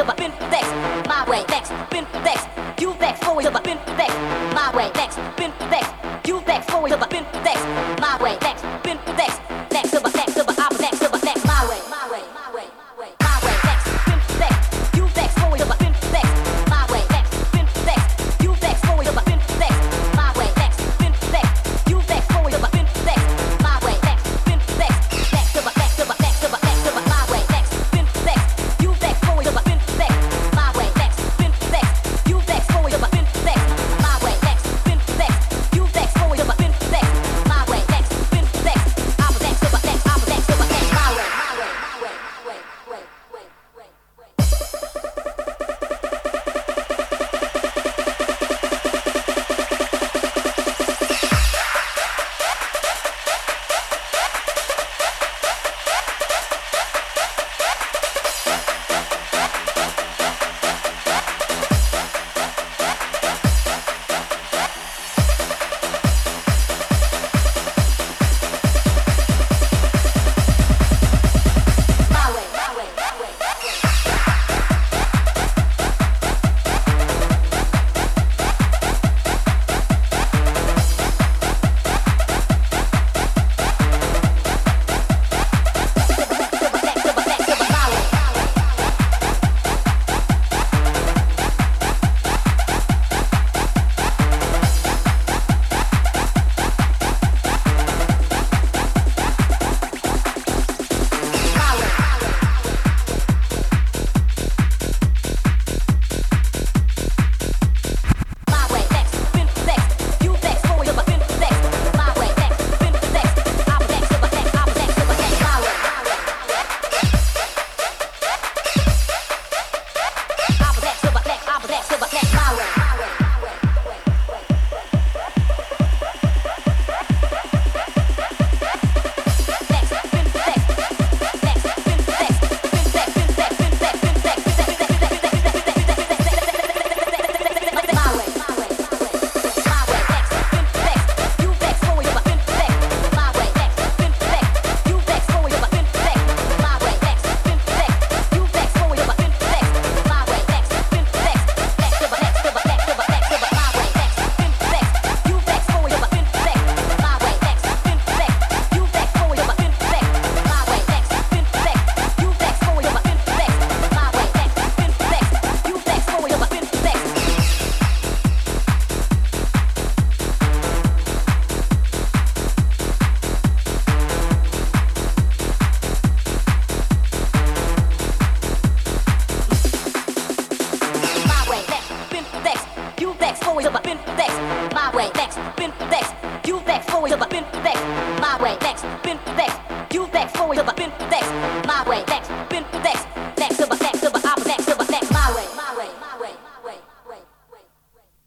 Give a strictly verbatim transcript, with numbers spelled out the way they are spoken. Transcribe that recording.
been flex, my way, next, been flex, you flex forward, but been flex, my way, next, been flex, you flex forward, but been flex, my way, next, been flex, next, but next, but I'm next, but next, my way, my way, my way, my way, my way, next, been flex, you flex forward, but been flex, my way, next, been flex, you flex forward, but been flex, my way, next, been flex, you flex forward, but been flex, my way, next, been flex, next, but next, but next, but next, but my way, next, been flex, you flex forward, but been flex, my way, next, been flex, you flex forward, but been flex, my way, next, been flex, you flex forward, but been flex, my way, next, been flex, I'm next, but next, I'm next, but next, my way, my way, my way, my way, way, way, way, way. My way, my way, my way, my way. My way, next, been flex, you flex forward, but been flex. My way, next, been flex, I'm next, but next, I'm next, but next. My way, my way, I'm next, but next, I'm next, but next. My way, my way, my way, way, way, next, been flex, next, been flex, been flex, been flex, been flex, been flex, been flex, been flex, been flex, been flex, my way, my way, my way, next, been flex, you flex forward, but been flex, my way, next, been flex, you flex forward, but been flex, my way, next, been flex, you flex forward, but been flex, my way, next, been flex, next, but next, but next, but next, but my way, next, been flex, you flex forward, but been flex, my way, next, been flex, you flex forward, but been flex, my way, next, been flex, you flex forward, but been flex, my way, next, been flex, you flex forward, but been flex. My way, next, been flex, you flex forward, but been flex. My way, next, been flex, you flex forward, but been flex.